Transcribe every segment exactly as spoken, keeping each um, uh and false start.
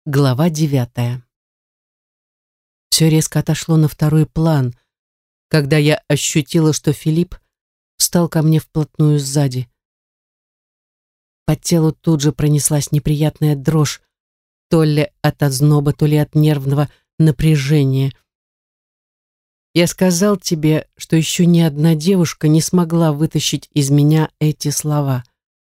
Глава девятая. Все резко отошло на второй план, когда я ощутила, что Филипп встал ко мне вплотную сзади. По телу тут же пронеслась неприятная дрожь, то ли от озноба, то ли от нервного напряжения. Я сказал тебе, что еще ни одна девушка не смогла вытащить из меня эти слова.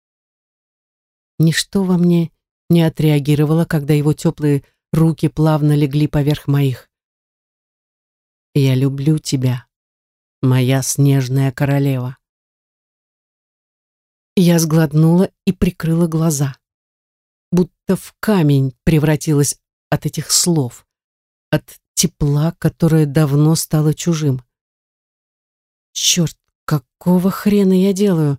Ничто во мне не отреагировала, когда его теплые руки плавно легли поверх моих. «Я люблю тебя, моя снежная королева». Я сглотнула и прикрыла глаза. Будто в камень превратилась от этих слов, от тепла, которое давно стало чужим. Черт, какого хрена я делаю?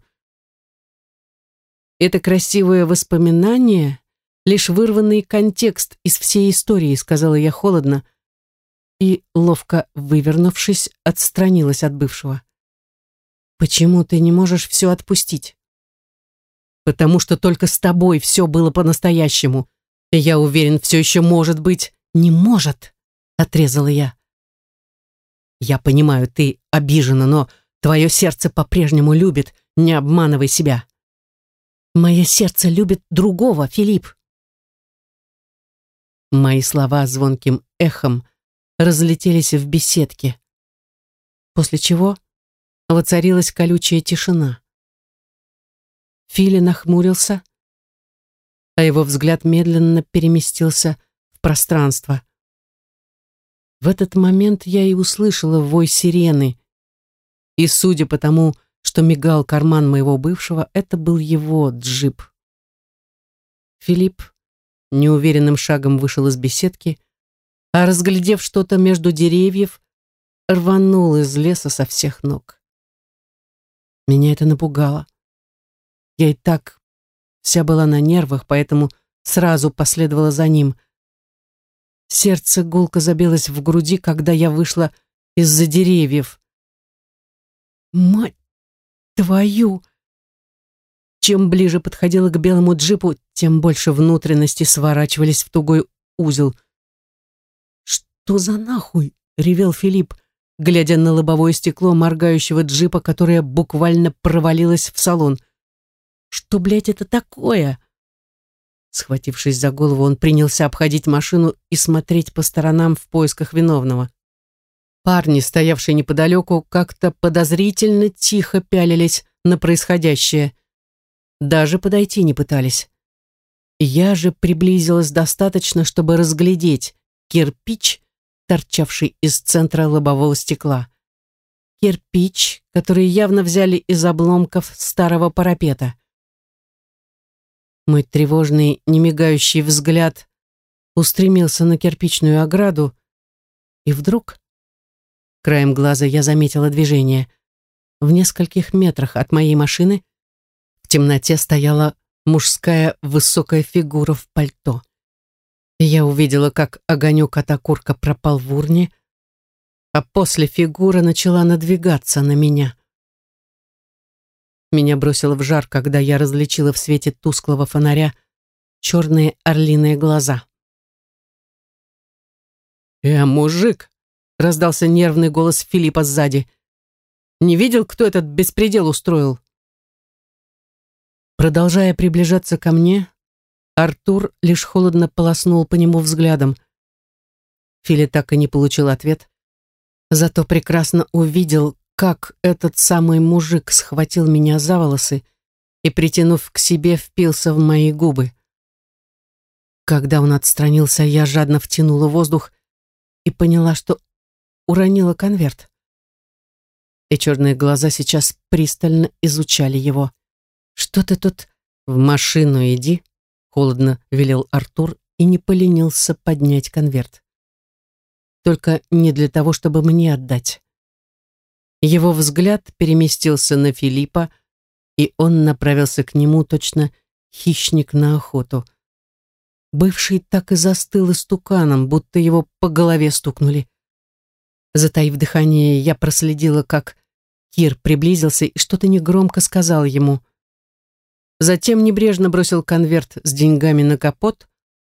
Это красивое воспоминание — лишь вырванный контекст из всей истории, сказала я холодно и, ловко вывернувшись, отстранилась от бывшего. Почему ты не можешь все отпустить? Потому что только с тобой все было по-настоящему. И я уверен, все еще может быть. Не может, отрезала я. Я понимаю, ты обижена, но твое сердце по-прежнему любит. Не обманывай себя. Мое сердце любит другого, Филипп. Мои слова звонким эхом разлетелись в беседке, после чего воцарилась колючая тишина. Филя нахмурился, а его взгляд медленно переместился в пространство. В этот момент я и услышала вой сирены, и, судя по тому, что мигал карман моего бывшего, это был его джип. Филипп неуверенным шагом вышел из беседки, а, разглядев что-то между деревьев, рванул из леса со всех ног. Меня это напугало. Я и так вся была на нервах, поэтому сразу последовала за ним. Сердце гулко забилось в груди, когда я вышла из-за деревьев. Мать твою! Чем ближе подходила к белому джипу, тем больше внутренности сворачивались в тугой узел. «Что за нахуй?» — ревел Филипп, глядя на лобовое стекло моргающего джипа, которое буквально провалилось в салон. «Что, блядь, это такое?» Схватившись за голову, он принялся обходить машину и смотреть по сторонам в поисках виновного. Парни, стоявшие неподалеку, как-то подозрительно тихо пялились на происходящее. Даже подойти не пытались. Я же приблизилась достаточно, чтобы разглядеть кирпич, торчавший из центра лобового стекла. Кирпич, который явно взяли из обломков старого парапета. Мой тревожный, немигающий взгляд устремился на кирпичную ограду, и вдруг, краем глаза, я заметила движение. В нескольких метрах от моей машины в темноте стояла мужская высокая фигура в пальто. Я увидела, как огонек от окурка пропал в урне, а после фигура начала надвигаться на меня. Меня бросило в жар, когда я различила в свете тусклого фонаря черные орлиные глаза. «Э, мужик!» — раздался нервный голос Филиппа сзади. «Не видел, кто этот беспредел устроил?» Продолжая приближаться ко мне, Артур лишь холодно полоснул по нему взглядом. Филя так и не получил ответ, зато прекрасно увидел, как этот самый мужик схватил меня за волосы и, притянув к себе, впился в мои губы. Когда он отстранился, я жадно втянула воздух и поняла, что уронила конверт. И черные глаза сейчас пристально изучали его. «Что ты тут?» «В машину иди», — холодно велел Артур и не поленился поднять конверт. Только не для того, чтобы мне отдать. Его взгляд переместился на Филиппа, и он направился к нему, точно хищник на охоту. Бывший так и застыл истуканом, будто его по голове стукнули. Затаив дыхание, я проследила, как Кир приблизился и что-то негромко сказал ему. Затем небрежно бросил конверт с деньгами на капот,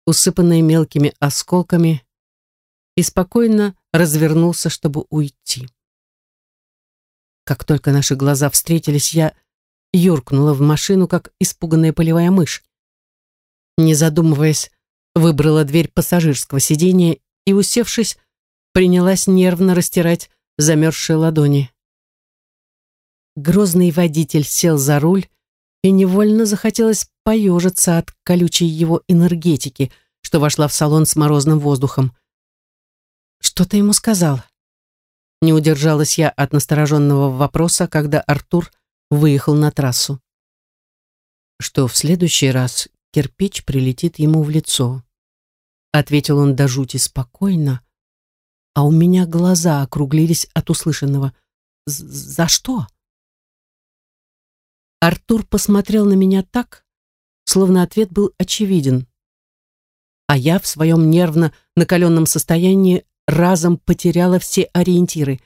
усыпанной мелкими осколками, и спокойно развернулся, чтобы уйти. Как только наши глаза встретились, я юркнула в машину, как испуганная полевая мышь. Не задумываясь, выбрала дверь пассажирского сиденья и, усевшись, принялась нервно растирать замерзшие ладони. Грозный водитель сел за руль, и невольно захотелось поежиться от колючей его энергетики, что вошла в салон с морозным воздухом. «Что ты ему сказал?» Не удержалась я от настороженного вопроса, когда Артур выехал на трассу. Что в следующий раз кирпич прилетит ему в лицо. Ответил он до жути спокойно, а у меня глаза округлились от услышанного. «За что?» Артур посмотрел на меня так, словно ответ был очевиден. А я в своем нервно накаленном состоянии разом потеряла все ориентиры.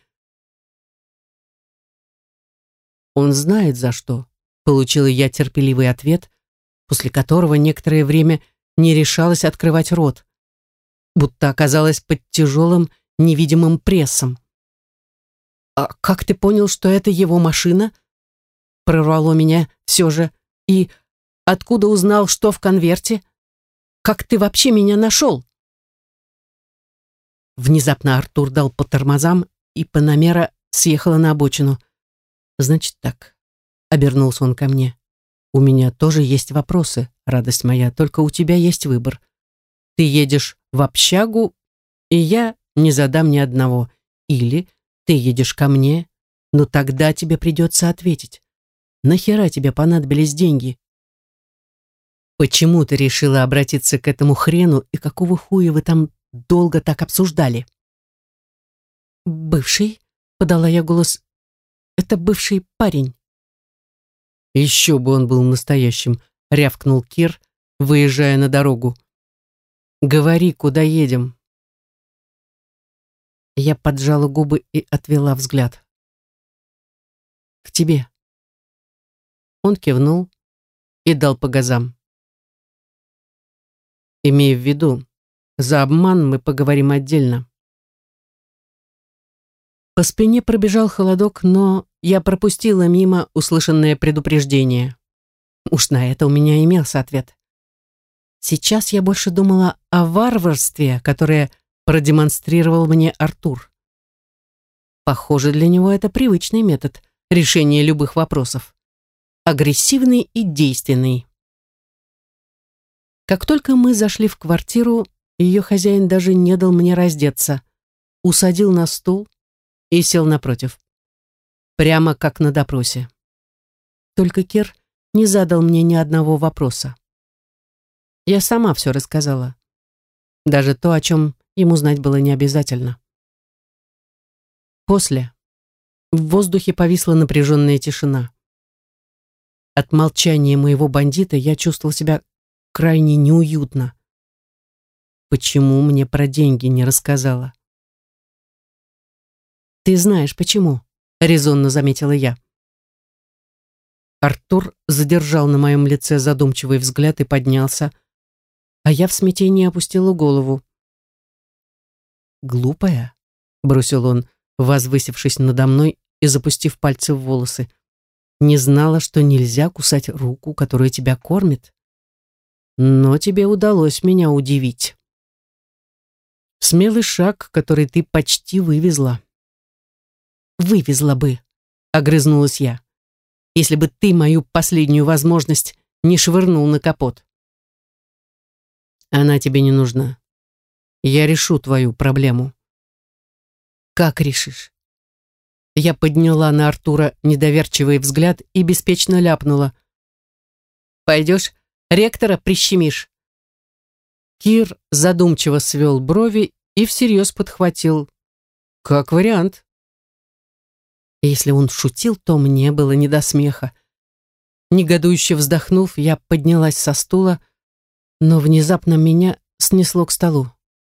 «Он знает, за что», — получила я терпеливый ответ, после которого некоторое время не решалась открывать рот, будто оказалась под тяжелым невидимым прессом. «А как ты понял, что это его машина?» Прорвало меня все же. «И откуда узнал, что в конверте? Как ты вообще меня нашел?» Внезапно Артур дал по тормозам, и Панамера съехала на обочину. «Значит так», — обернулся он ко мне. «У меня тоже есть вопросы, радость моя, только у тебя есть выбор. Ты едешь в общагу, и я не задам ни одного. Или ты едешь ко мне, но тогда тебе придется ответить. Нахера тебе понадобились деньги? Почему ты решила обратиться к этому хрену, и какого хуя вы там долго так обсуждали?» «Бывший», — подала я голос, — «это бывший парень». «Еще бы он был настоящим», — рявкнул Кир, выезжая на дорогу. «Говори, куда едем». Я поджала губы и отвела взгляд. «К тебе». Он кивнул и дал по газам. «Имей в виду, за обман мы поговорим отдельно». По спине пробежал холодок, но я пропустила мимо услышанное предупреждение. Уж на это у меня имелся ответ. Сейчас я больше думала о варварстве, которое продемонстрировал мне Артур. Похоже, для него это привычный метод решения любых вопросов. Агрессивный и действенный. Как только мы зашли в квартиру, ее хозяин даже не дал мне раздеться, усадил на стул и сел напротив. Прямо как на допросе. Только Кир не задал мне ни одного вопроса. Я сама все рассказала. Даже то, о чем ему знать было не обязательно. После в воздухе повисла напряженная тишина. От молчания моего бандита я чувствовал себя крайне неуютно. Почему мне про деньги не рассказала? «Ты знаешь, почему», — резонно заметила я. Артур задержал на моем лице задумчивый взгляд и поднялся, а я в смятении опустила голову. «Глупая», — бросил он, возвысившись надо мной и запустив пальцы в волосы. «Не знала, что нельзя кусать руку, которая тебя кормит. Но тебе удалось меня удивить. Смелый шаг, который ты почти вывезла». «Вывезла бы», — огрызнулась я, «если бы ты мою последнюю возможность не швырнул на капот». «Она тебе не нужна. Я решу твою проблему». «Как решишь?» Я подняла на Артура недоверчивый взгляд и беспечно ляпнула. «Пойдешь, ректора прищемишь». Кир задумчиво свел брови и всерьез подхватил. «Как вариант». Если он шутил, то мне было не до смеха. Негодующе вздохнув, я поднялась со стула, но внезапно меня снесло к столу.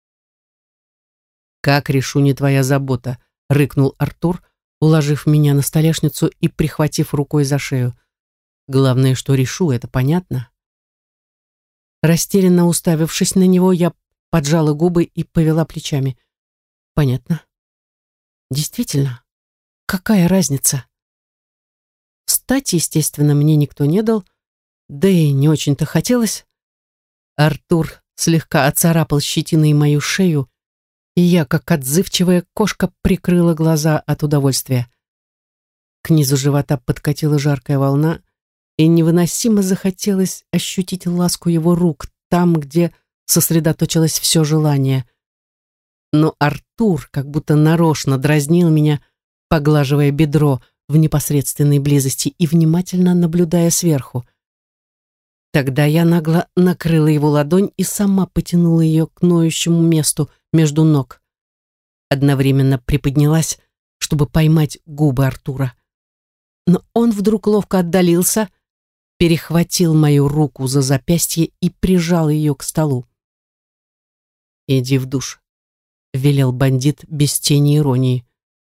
«Как решу, не твоя забота», — рыкнул Артур, уложив меня на столешницу и прихватив рукой за шею. «Главное, что решу, это понятно?» Растерянно уставившись на него, я поджала губы и повела плечами. Понятно. Действительно, какая разница? Встать, естественно, мне никто не дал, да и не очень-то хотелось. Артур слегка оцарапал щетиной мою шею, и я, как отзывчивая кошка, прикрыла глаза от удовольствия. К низу живота подкатила жаркая волна, и невыносимо захотелось ощутить ласку его рук там, где сосредоточилось все желание. Но Артур как будто нарочно дразнил меня, поглаживая бедро в непосредственной близости и внимательно наблюдая сверху. Тогда я нагло накрыла его ладонь и сама потянула ее к ноющему месту между ног. Одновременно приподнялась, чтобы поймать губы Артура. Но он вдруг ловко отдалился, перехватил мою руку за запястье и прижал ее к столу. «Иди в душ», — велел бандит без тени иронии.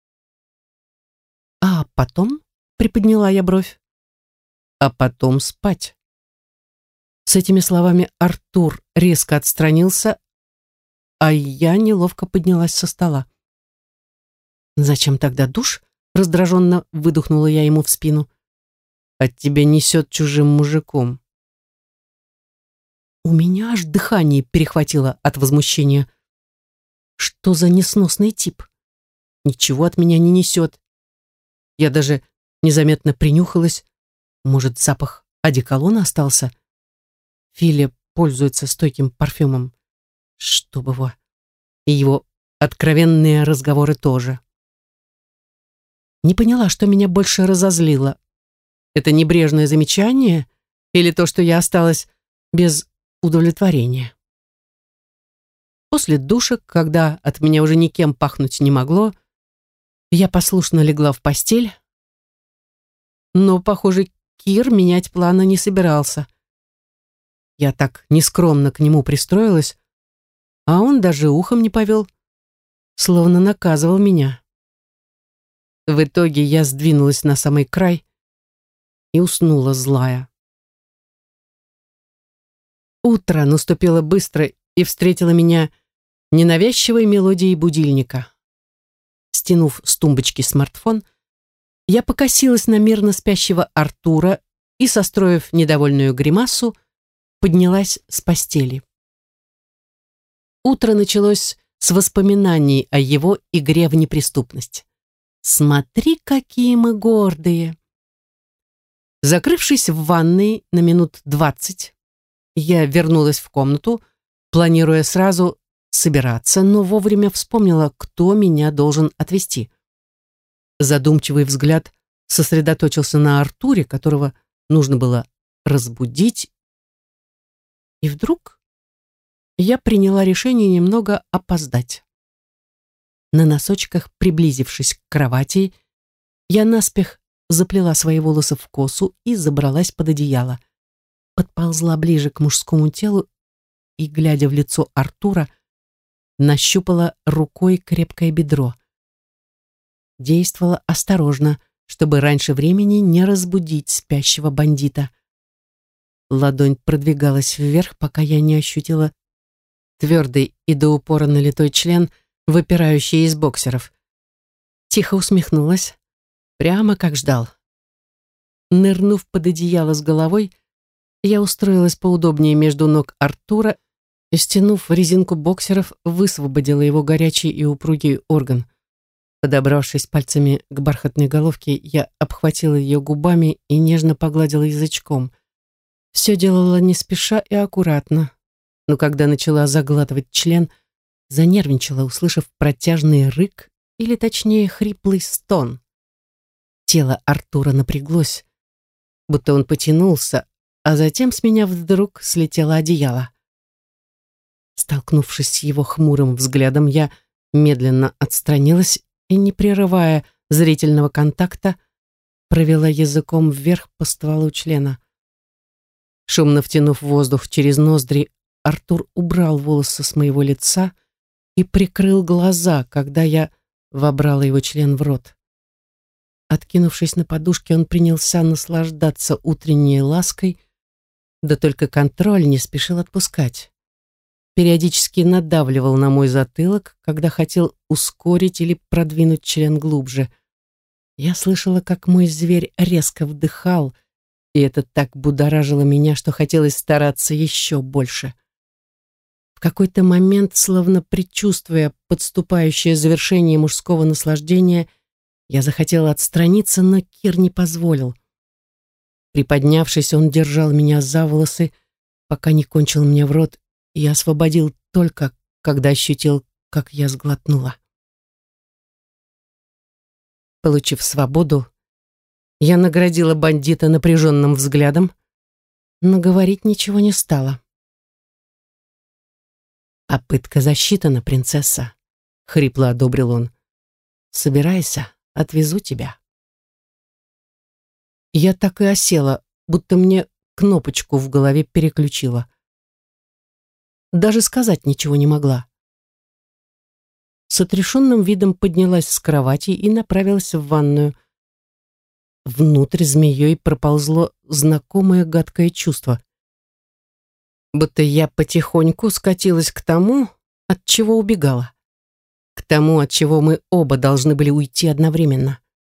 «А потом?» — приподняла я бровь. «А потом спать». С этими словами Артур резко отстранился, а я неловко поднялась со стола. «Зачем тогда душ?» — раздраженно выдохнула я ему в спину. «От тебя несет чужим мужиком». У меня аж дыхание перехватило от возмущения. Что за несносный тип? Ничего от меня не несет. Я даже незаметно принюхалась. Может, запах одеколона остался? Филя пользуется стойким парфюмом. Чтоб его. И его откровенные разговоры тоже. Не поняла, что меня больше разозлило. Это небрежное замечание или то, что я осталась без удовлетворения? После душа, когда от меня уже никем пахнуть не могло, я послушно легла в постель, но, похоже, Кир менять планы не собирался. Я так нескромно к нему пристроилась, а он даже ухом не повел, словно наказывал меня. В итоге я сдвинулась на самый край и уснула злая. Утро наступило быстро и встретило меня ненавязчивой мелодией будильника. Стянув с тумбочки смартфон, я покосилась на мирно спящего Артура и, состроив недовольную гримасу, поднялась с постели. Утро началось с воспоминаний о его игре в неприступность. «Смотри, какие мы гордые!» Закрывшись в ванной на минут двадцать, я вернулась в комнату, планируя сразу собираться, но вовремя вспомнила, кто меня должен отвезти. Задумчивый взгляд сосредоточился на Артуре, которого нужно было разбудить, и вдруг я приняла решение немного опоздать. На носочках, приблизившись к кровати, я наспех заплела свои волосы в косу и забралась под одеяло. Подползла ближе к мужскому телу и, глядя в лицо Артура, нащупала рукой крепкое бедро. Действовала осторожно, чтобы раньше времени не разбудить спящего бандита. Ладонь продвигалась вверх, пока я не ощутила твердый и до упора налитой член, выпирающий из боксеров. Тихо усмехнулась, прямо как ждал. Нырнув под одеяло с головой, я устроилась поудобнее между ног Артура и, стянув резинку боксеров, высвободила его горячий и упругий орган. Подобравшись пальцами к бархатной головке, я обхватила ее губами и нежно погладила язычком. Все делала не спеша и аккуратно, но когда начала заглатывать член, занервничала, услышав протяжный рык, или точнее хриплый стон. Тело Артура напряглось, будто он потянулся, а затем с меня вдруг слетело одеяло. Столкнувшись с его хмурым взглядом, я медленно отстранилась и, не прерывая зрительного контакта, провела языком вверх по стволу члена. Шумно втянув воздух через ноздри, Артур убрал волосы с моего лица и прикрыл глаза, когда я вобрала его член в рот. Откинувшись на подушке, он принялся наслаждаться утренней лаской, Да только контроль не спешил отпускать. Периодически надавливал на мой затылок, когда хотел ускорить или продвинуть член глубже. Я слышала, как мой зверь резко вдыхал, и это так будоражило меня, что хотелось стараться еще больше. В какой-то момент, словно предчувствуя подступающее завершение мужского наслаждения, я захотела отстраниться, но Кир не позволил. Приподнявшись, он держал меня за волосы, пока не кончил мне в рот, и освободил только, когда ощутил, как я сглотнула. Получив свободу, я наградила бандита напряженным взглядом, но говорить ничего не стала. «А пытка засчитана, принцесса», — хрипло одобрил он. «Собирайся, отвезу тебя». Я так и осела, будто мне кнопочку в голове переключила. Даже сказать ничего не могла. С отрешенным видом поднялась с кровати и направилась в ванную. Внутрь змеей проползло знакомое гадкое чувство. Будто я потихоньку скатилась к тому, от чего убегала. К тому, от чего мы оба должны были уйти одновременно.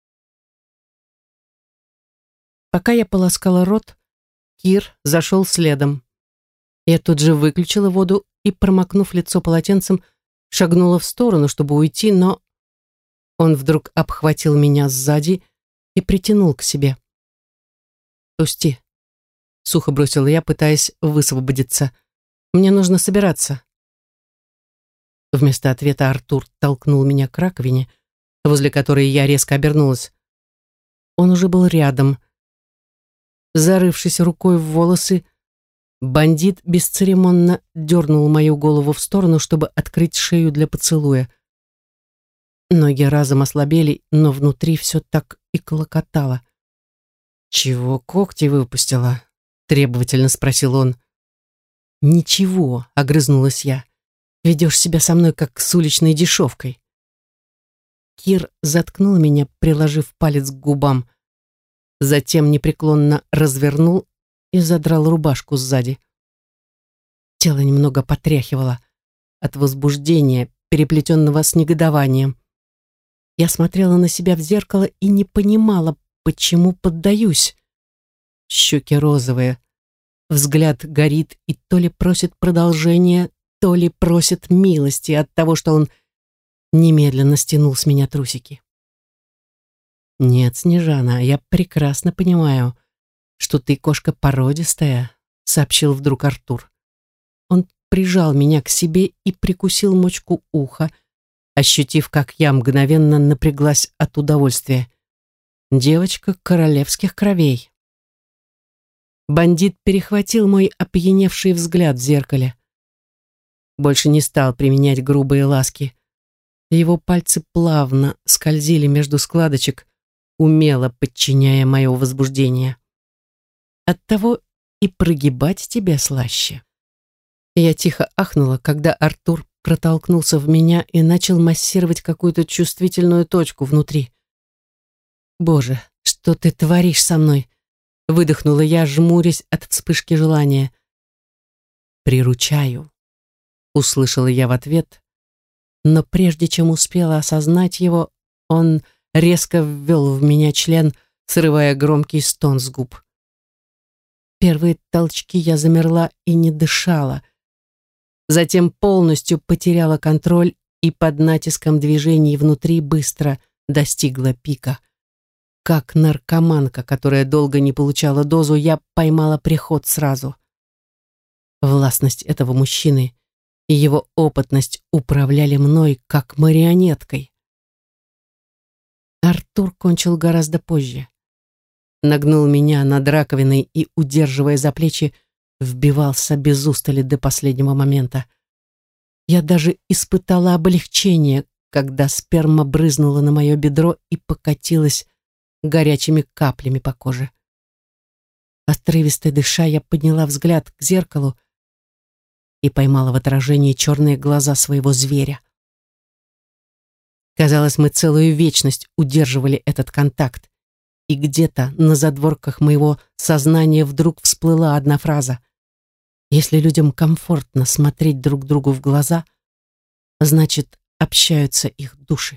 Пока я полоскала рот, Кир зашел следом. Я тут же выключила воду и, промокнув лицо полотенцем, шагнула в сторону, чтобы уйти, но он вдруг обхватил меня сзади и притянул к себе. «Пусти», — сухо бросила я, пытаясь высвободиться. «Мне нужно собираться». Вместо ответа Артур толкнул меня к раковине, возле которой я резко обернулась. Он уже был рядом. Зарывшись рукой в волосы, бандит бесцеремонно дернул мою голову в сторону, чтобы открыть шею для поцелуя. Ноги разом ослабели, но внутри все так и клокотало. «Чего когти выпустила?» — требовательно спросил он. «Ничего», — огрызнулась я. «Ведешь себя со мной, как с уличной дешевкой». Кир заткнул меня, приложив палец к губам. Затем непреклонно развернул и задрал рубашку сзади. Тело немного потряхивало от возбуждения, переплетенного с негодованием. Я смотрела на себя в зеркало и не понимала, почему поддаюсь. Щеки розовые, взгляд горит и то ли просит продолжения, то ли просит милости от того, что он немедленно стянул с меня трусики. «Нет, Снежана, я прекрасно понимаю, что ты кошка породистая», — сообщил вдруг Артур. Он прижал меня к себе и прикусил мочку уха, ощутив, как я мгновенно напряглась от удовольствия. Девочка королевских кровей. Бандит перехватил мой опьяневший взгляд в зеркале. Больше не стал применять грубые ласки. Его пальцы плавно скользили между складочек, умело подчиняя мое возбуждение. Оттого и прогибать тебя слаще. Я тихо ахнула, когда Артур протолкнулся в меня и начал массировать какую-то чувствительную точку внутри. «Боже, что ты творишь со мной?» — выдохнула я, жмурясь от вспышки желания. «Приручаю», — услышала я в ответ, но прежде чем успела осознать его, он резко ввел в меня член, срывая громкий стон с губ. Первые толчки я замерла и не дышала. Затем полностью потеряла контроль и под натиском движений внутри быстро достигла пика. Как наркоманка, которая долго не получала дозу, я поймала приход сразу. Властность этого мужчины и его опытность управляли мной как марионеткой. Артур кончил гораздо позже. Нагнул меня над раковиной и, удерживая за плечи, вбивался без устали до последнего момента. Я даже испытала облегчение, когда сперма брызнула на мое бедро и покатилась горячими каплями по коже. Отрывисто дыша, я подняла взгляд к зеркалу и поймала в отражении черные глаза своего зверя. Казалось, мы целую вечность удерживали этот контакт, И где-то на задворках моего сознания вдруг всплыла одна фраза. Если людям комфортно смотреть друг другу в глаза, значит, общаются их души.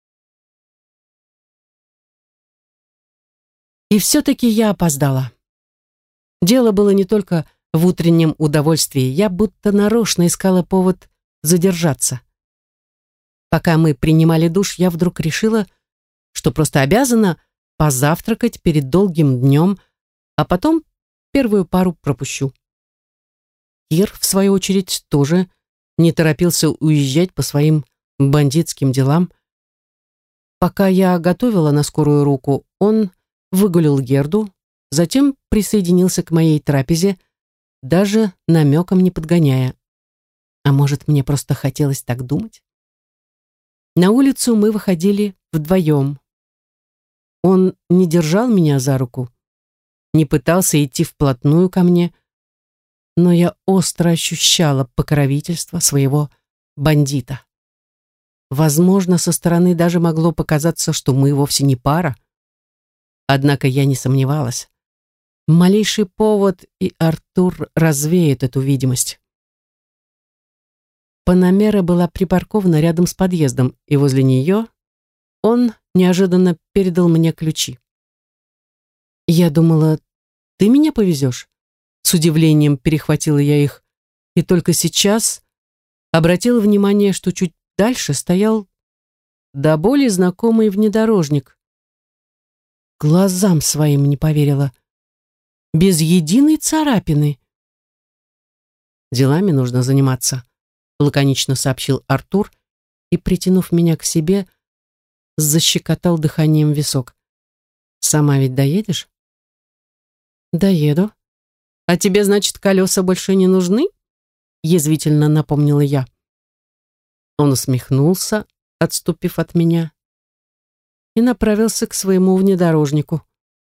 И все-таки я опоздала. Дело было не только в утреннем удовольствии. Я будто нарочно искала повод задержаться. Пока мы принимали душ, я вдруг решила, что просто обязана позавтракать перед долгим днем, а потом первую пару пропущу. Кир, в свою очередь, тоже не торопился уезжать по своим бандитским делам. Пока я готовила на скорую руку, он выгулил Герду, затем присоединился к моей трапезе, даже намеком не подгоняя. А может, мне просто хотелось так думать? На улицу мы выходили вдвоем. Он не держал меня за руку, не пытался идти вплотную ко мне, но я остро ощущала покровительство своего бандита. Возможно, со стороны даже могло показаться, что мы вовсе не пара. Однако я не сомневалась. Малейший повод, и Артур развеет эту видимость. Панамера была припаркована рядом с подъездом, и возле нее он неожиданно передал мне ключи. Я думала, ты меня повезешь? С удивлением перехватила я их, и только сейчас обратила внимание, что чуть дальше стоял до боли знакомый внедорожник. Глазам своим не поверила. Без единой царапины. Делами нужно заниматься, лаконично сообщил Артур и, притянув меня к себе, защекотал дыханием висок. Сама ведь доедешь? Доеду. А тебе, значит, колеса больше не нужны? Язвительно напомнила я. Он усмехнулся, отступив от меня, и направился к своему внедорожнику.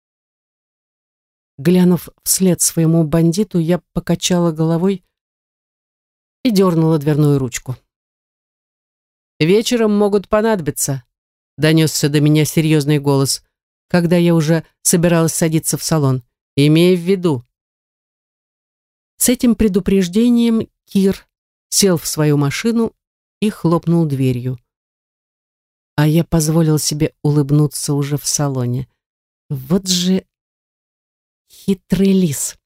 Глянув вслед своему бандиту, я покачала головой и дернула дверную ручку. «Вечером могут понадобиться», — донесся до меня серьезный голос, когда я уже собиралась садиться в салон. «Имей в виду». С этим предупреждением Кир сел в свою машину и хлопнул дверью. А я позволил себе улыбнуться уже в салоне. Вот же хитрый лис.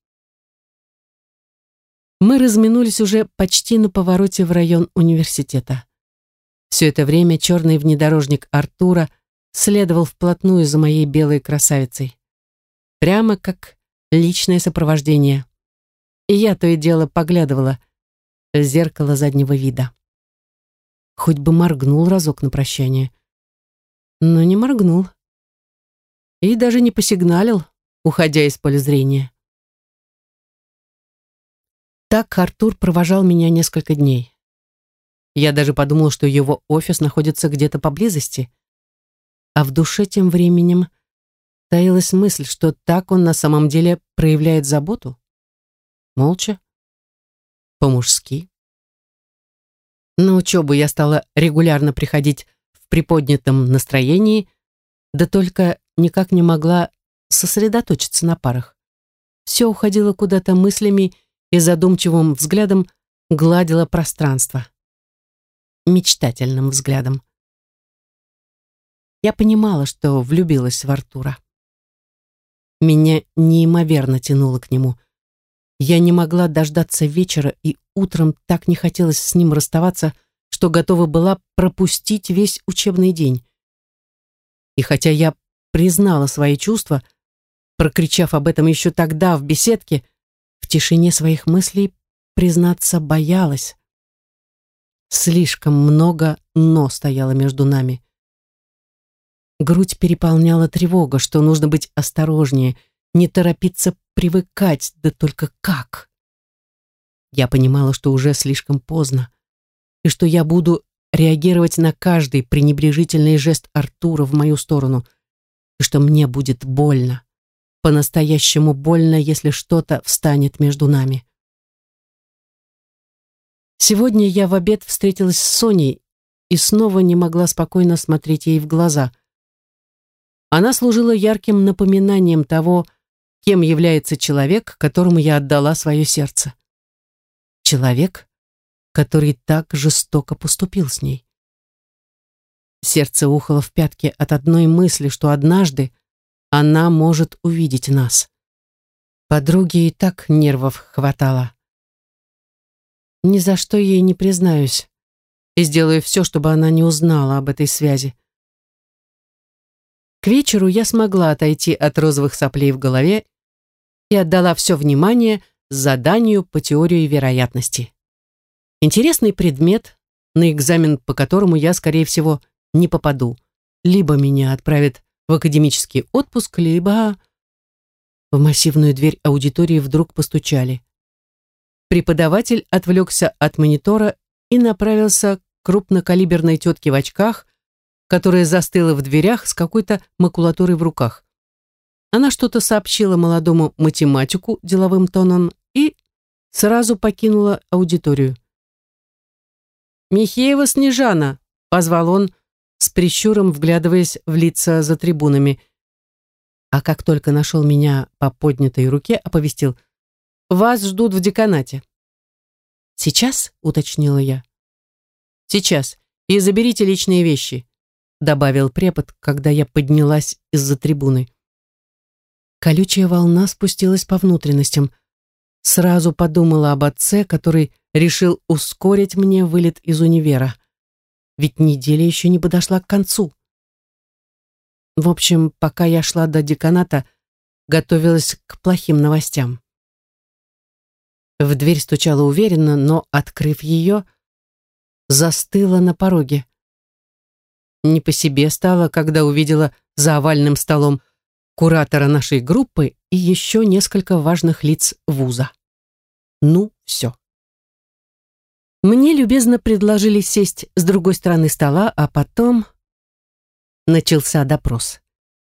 Мы разминулись уже почти на повороте в район университета. Все это время черный внедорожник Артура следовал вплотную за моей белой красавицей. Прямо как личное сопровождение. И я то и дело поглядывала в зеркало заднего вида. Хоть бы моргнул разок на прощание. Но не моргнул. И даже не посигналил, уходя из поля зрения. Так Артур провожал меня несколько дней. Я даже подумала, что его офис находится где-то поблизости. А в душе тем временем таилась мысль, что так он на самом деле проявляет заботу. Молча, по-мужски. На учебу я стала регулярно приходить в приподнятом настроении, да только никак не могла сосредоточиться на парах. Все уходило куда-то мыслями и задумчивым взглядом гладило пространство. Мечтательным взглядом. Я понимала, что влюбилась в Артура. Меня неимоверно тянуло к нему. Я не могла дождаться вечера, и утром так не хотелось с ним расставаться, что готова была пропустить весь учебный день. И хотя я признала свои чувства, прокричав об этом еще тогда в беседке, в тишине своих мыслей признаться боялась. Слишком много «но» стояло между нами. Грудь переполняла тревога, что нужно быть осторожнее, не торопиться привыкать, да только как? Я понимала, что уже слишком поздно, и что я буду реагировать на каждый пренебрежительный жест Артура в мою сторону, и что мне будет больно, по-настоящему больно, если что-то встанет между нами. Сегодня я в обед встретилась с Соней и снова не могла спокойно смотреть ей в глаза. Она служила ярким напоминанием того, кем является человек, которому я отдала свое сердце. Человек, который так жестоко поступил с ней. Сердце ухало в пятки от одной мысли, что однажды она может увидеть нас. Подруге и так нервов хватало. Ни за что ей не признаюсь и сделаю все, чтобы она не узнала об этой связи. К вечеру я смогла отойти от розовых соплей в голове и отдала все внимание заданию по теории вероятности. Интересный предмет, на экзамен по которому я, скорее всего, не попаду. Либо меня отправят в академический отпуск, либо... В массивную дверь аудитории вдруг постучали. Преподаватель отвлекся от монитора и направился к крупнокалиберной тетке в очках, которая застыла в дверях с какой-то макулатурой в руках. Она что-то сообщила молодому математику деловым тоном и сразу покинула аудиторию. «Михеева Снежана!» — позвал он, с прищуром вглядываясь в лица за трибунами. А как только нашел меня по поднятой руке, оповестил: «Вас ждут в деканате». «Сейчас?» — уточнила я. «Сейчас. И заберите личные вещи», — добавил препод, когда я поднялась из-за трибуны. Колючая волна спустилась по внутренностям. Сразу подумала об отце, который решил ускорить мне вылет из универа. Ведь неделя еще не подошла к концу. В общем, пока я шла до деканата, готовилась к плохим новостям. В дверь стучала уверенно, но, открыв ее, застыла на пороге. Не по себе стало, когда увидела за овальным столом куратора нашей группы и еще несколько важных лиц вуза. Ну, все. Мне любезно предложили сесть с другой стороны стола, а потом начался допрос.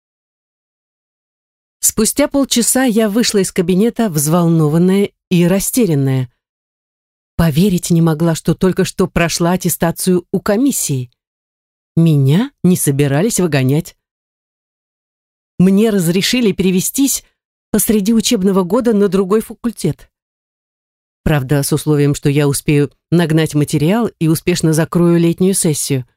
Спустя полчаса я вышла из кабинета взволнованная и растерянная. Поверить не могла, что только что прошла аттестацию у комиссии. Меня не собирались выгонять. Мне разрешили перевестись посреди учебного года на другой факультет. Правда, с условием, что я успею нагнать материал и успешно закрою летнюю сессию.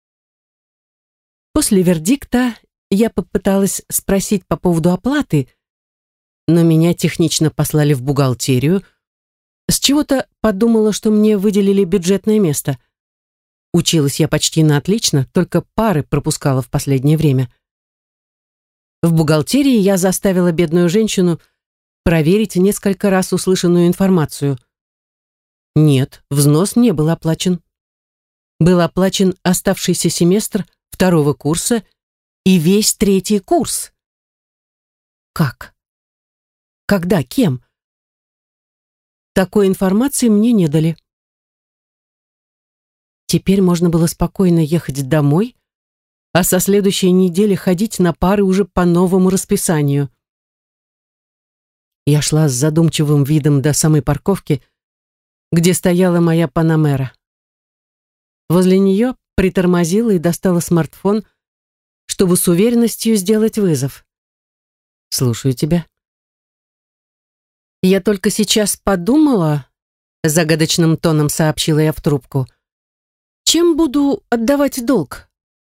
После вердикта я попыталась спросить по поводу оплаты, но меня технично послали в бухгалтерию. С чего-то подумала, что мне выделили бюджетное место. Училась я почти на отлично, только пары пропускала в последнее время. В бухгалтерии я заставила бедную женщину проверить несколько раз услышанную информацию. Нет, взнос не был оплачен. Был оплачен оставшийся семестр второго курса и весь третий курс. Как? Когда? Кем? Такой информации мне не дали. Теперь можно было спокойно ехать домой, а со следующей недели ходить на пары уже по новому расписанию. Я шла с задумчивым видом до самой парковки, где стояла моя Панамера. Возле нее притормозила и достала смартфон, чтобы с уверенностью сделать вызов. «Слушаю тебя». «Я только сейчас подумала», — загадочным тоном сообщила я в трубку, «чем буду отдавать долг?»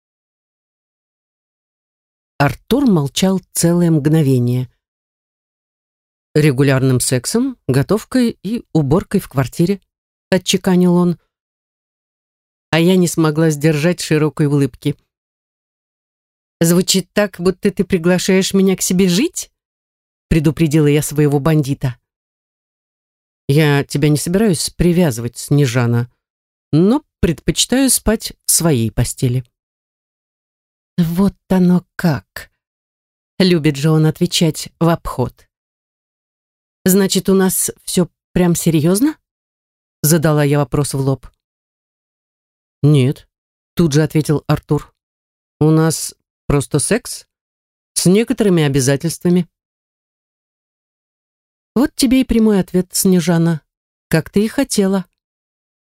Артур молчал целое мгновение. «Регулярным сексом, готовкой и уборкой в квартире», — отчеканил он. А я не смогла сдержать широкой улыбки. «Звучит так, будто ты приглашаешь меня к себе жить?» — предупредила я своего бандита. «Я тебя не собираюсь привязывать, Снежана, но предпочитаю спать в своей постели». Вот оно как. Любит же он отвечать в обход. «Значит, у нас все прям серьезно?» Задала я вопрос в лоб. «Нет», тут же ответил Артур. «У нас просто секс с некоторыми обязательствами». Вот тебе и прямой ответ, Снежана, как ты и хотела.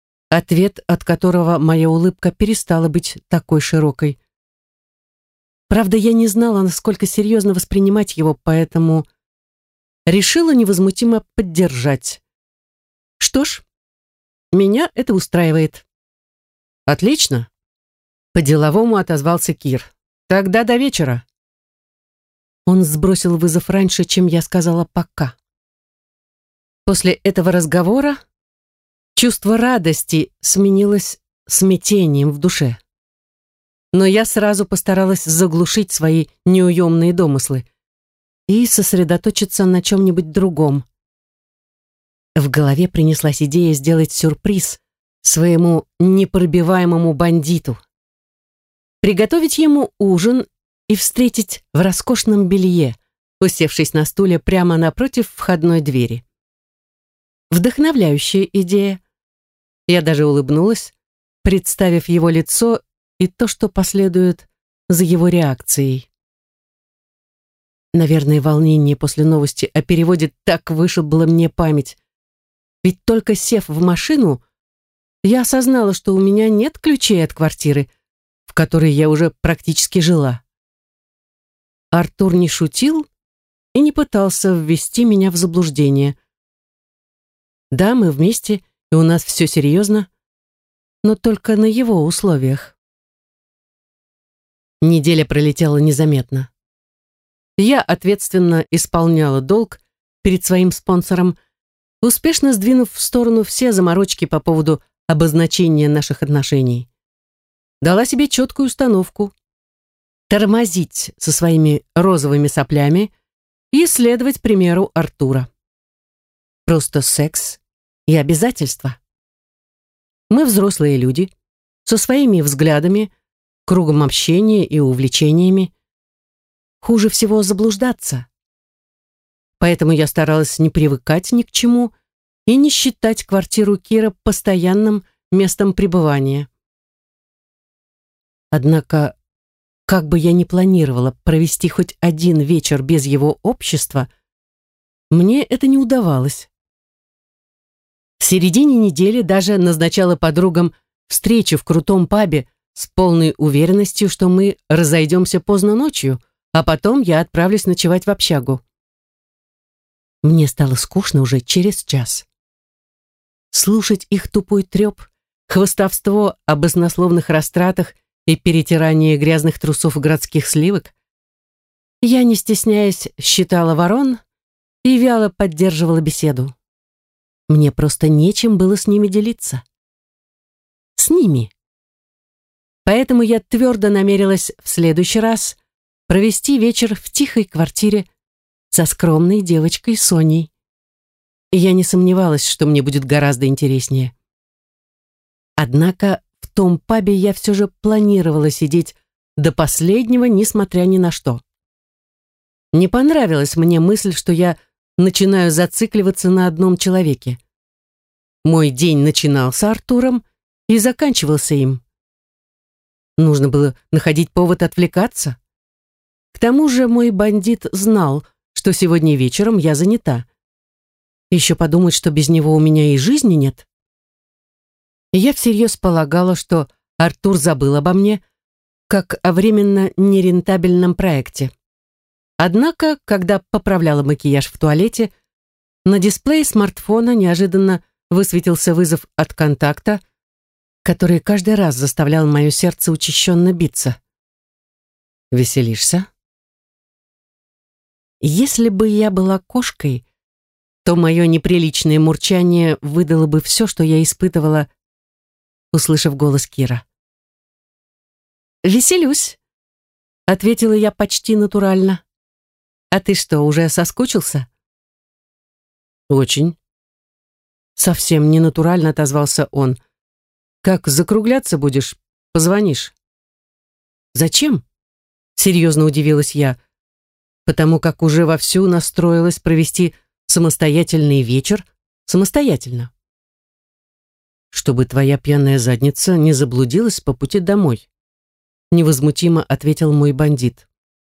Ответ, от которого моя улыбка перестала быть такой широкой. Правда, я не знала, насколько серьезно воспринимать его, поэтому решила невозмутимо поддержать. Что ж, меня это устраивает. Отлично. По-деловому отозвался Кир. Тогда до вечера. Он сбросил вызов раньше, чем я сказала «пока». После этого разговора чувство радости сменилось смятением в душе. Но я сразу постаралась заглушить свои неуемные домыслы и сосредоточиться на чем-нибудь другом. В голове принеслась идея сделать сюрприз своему непробиваемому бандиту. Приготовить ему ужин и встретить в роскошном белье, усевшись на стуле прямо напротив входной двери. Вдохновляющая идея. Я даже улыбнулась, представив его лицо и то, что последует за его реакцией. Наверное, волнение после новости о переводе так вышибло мне память. Ведь только сев в машину, я осознала, что у меня нет ключей от квартиры, в которой я уже практически жила. Артур не шутил и не пытался ввести меня в заблуждение. Да, мы вместе, и у нас все серьезно, но только на его условиях. Неделя пролетела незаметно. Я ответственно исполняла долг перед своим спонсором, успешно сдвинув в сторону все заморочки по поводу обозначения наших отношений. Дала себе четкую установку — тормозить со своими розовыми соплями и следовать примеру Артура. Просто секс и обязательства. Мы взрослые люди, со своими взглядами, кругом общения и увлечениями. Хуже всего заблуждаться. Поэтому я старалась не привыкать ни к чему и не считать квартиру Кира постоянным местом пребывания. Однако, как бы я ни планировала провести хоть один вечер без его общества, мне это не удавалось. В середине недели даже назначала подругам встречу в крутом пабе с полной уверенностью, что мы разойдемся поздно ночью, а потом я отправлюсь ночевать в общагу. Мне стало скучно уже через час. Слушать их тупой треп, хвастовство об баснословных растратах и перетирание грязных трусов городских сливок. Я, не стесняясь, считала ворон и вяло поддерживала беседу. Мне просто нечем было с ними делиться. С ними. Поэтому я твердо намерилась в следующий раз провести вечер в тихой квартире со скромной девочкой Соней. И я не сомневалась, что мне будет гораздо интереснее. Однако в том пабе я все же планировала сидеть до последнего, несмотря ни на что. Не понравилась мне мысль, что я начинаю зацикливаться на одном человеке. Мой день начинался Артуром и заканчивался им. Нужно было находить повод отвлекаться. К тому же мой бандит знал, что сегодня вечером я занята. Еще подумать, что без него у меня и жизни нет. И я всерьез полагала, что Артур забыл обо мне, как о временно нерентабельном проекте. Однако, когда поправляла макияж в туалете, на дисплее смартфона неожиданно высветился вызов от контакта, который каждый раз заставлял мое сердце учащенно биться. «Веселишься?» Если бы я была кошкой, то мое неприличное мурчание выдало бы все, что я испытывала, услышав голос Кира. «Веселюсь», — ответила я почти натурально. «А ты что, уже соскучился?» «Очень». Совсем не натурально отозвался он. «Как закругляться будешь, позвонишь». «Зачем?» — серьезно удивилась я, потому как уже вовсю настроилась провести самостоятельный вечер самостоятельно. «Чтобы твоя пьяная задница не заблудилась по пути домой», невозмутимо ответил мой бандит.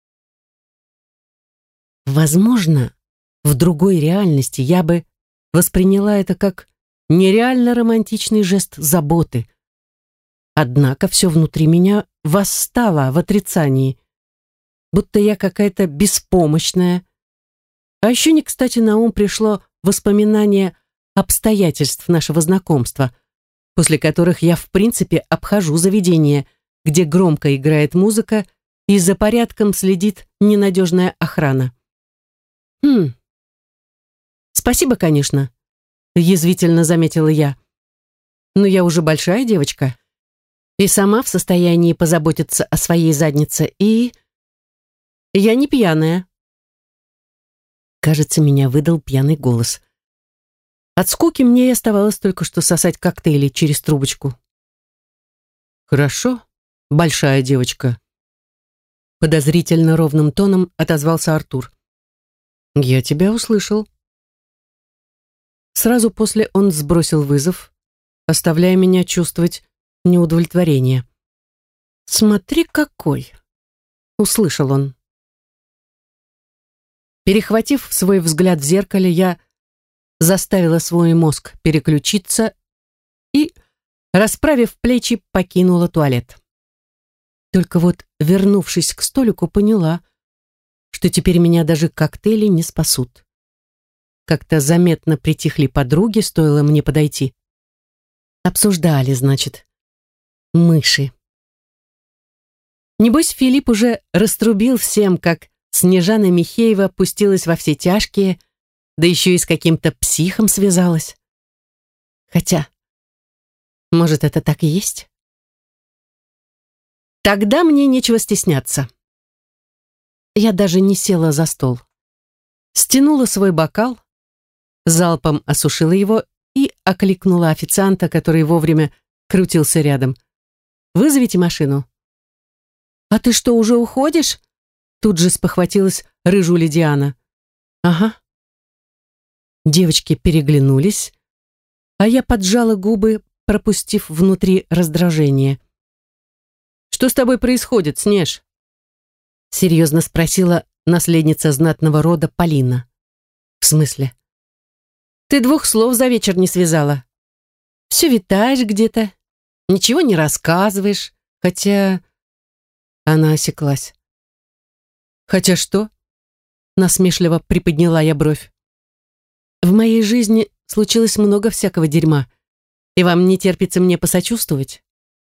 Возможно, в другой реальности я бы восприняла это как нереально романтичный жест заботы. Однако все внутри меня восстало в отрицании. будто я какая-то беспомощная. А еще не кстати на ум пришло воспоминание обстоятельств нашего знакомства, после которых я в принципе обхожу заведение, где громко играет музыка и за порядком следит ненадежная охрана. Хм. Спасибо, конечно, язвительно заметила я. Но я уже большая девочка и сама в состоянии позаботиться о своей заднице, и я не пьяная. Кажется, меня выдал пьяный голос. От скуки мне и оставалось только что сосать коктейли через трубочку. Хорошо, большая девочка. Подозрительно ровным тоном отозвался Артур. Я тебя услышал. Сразу после он сбросил вызов, оставляя меня чувствовать неудовлетворение. «Смотри, какой!» — услышал он. Перехватив свой взгляд в зеркале, я заставила свой мозг переключиться и, расправив плечи, покинула туалет. Только вот, вернувшись к столику, поняла, что теперь меня даже коктейли не спасут. Как-то заметно притихли подруги, стоило мне подойти. Обсуждали, значит, мыши. Небось, Филипп уже раструбил всем, как Снежана Михеева пустилась во все тяжкие, да еще и с каким-то психом связалась. Хотя, может, это так и есть? Тогда мне нечего стесняться. Я даже не села за стол. Стянула свой бокал, залпом осушила его и окликнула официанта, который вовремя крутился рядом. «Вызовите машину». «А ты что, уже уходишь?» Тут же спохватилась рыжуля Диана. «Ага». Девочки переглянулись, а я поджала губы, пропустив внутри раздражение. «Что с тобой происходит, Снеж?» Серьезно спросила наследница знатного рода Полина. «В смысле?» «Ты двух слов за вечер не связала. Все витаешь где-то, ничего не рассказываешь, хотя...» Она осеклась. «Хотя что?» Насмешливо приподняла я бровь. «В моей жизни случилось много всякого дерьма, и вам не терпится мне посочувствовать?»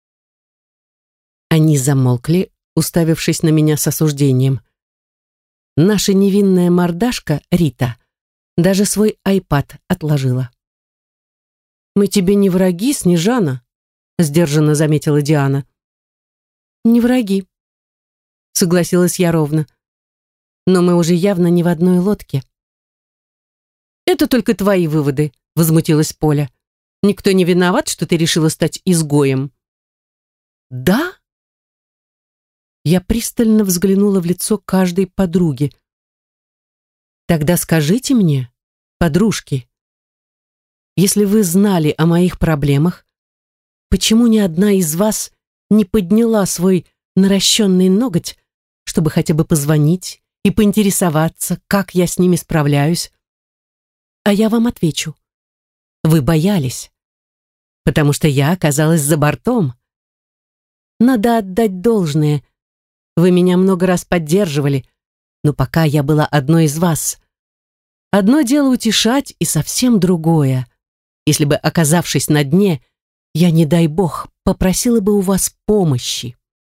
Они замолкли, уставившись на меня с осуждением. Наша невинная мордашка, Рита, даже свой айпад отложила. «Мы тебе не враги, Снежана», — сдержанно заметила Диана. «Не враги», — согласилась я ровно. «Но мы уже явно не в одной лодке». «Это только твои выводы», — возмутилась Поля. «Никто не виноват, что ты решила стать изгоем». «Да?» Я пристально взглянула в лицо каждой подруги. «Тогда скажите мне, подружки, если вы знали о моих проблемах, почему ни одна из вас не подняла свой наращенный ноготь, чтобы хотя бы позвонить и поинтересоваться, как я с ними справляюсь?» А я вам отвечу. Вы боялись, потому что я оказалась за бортом. Надо отдать должное. Вы меня много раз поддерживали, но пока я была одной из вас. Одно дело утешать, и совсем другое. Если бы, оказавшись на дне, я, не дай бог, попросила бы у вас помощи.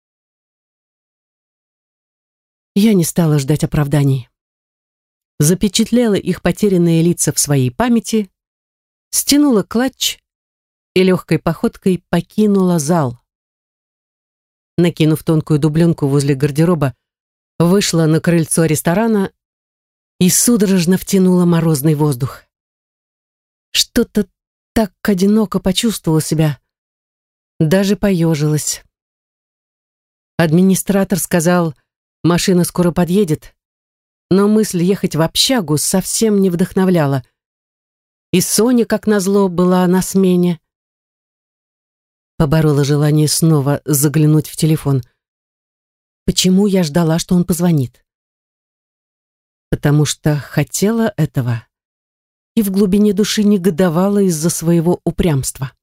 Я не стала ждать оправданий. Запечатлела их потерянные лица в своей памяти, стянула клатч и легкой походкой покинула зал. Накинув тонкую дубленку возле гардероба, вышла на крыльцо ресторана и судорожно втянула морозный воздух. Что-то так одиноко почувствовала себя, даже поежилась. Администратор сказал, машина скоро подъедет, но мысль ехать в общагу совсем не вдохновляла. И Соня, как назло, была на смене. Поборола желание снова заглянуть в телефон. Почему я ждала, что он позвонит? Потому что хотела этого и в глубине души негодовала из-за своего упрямства.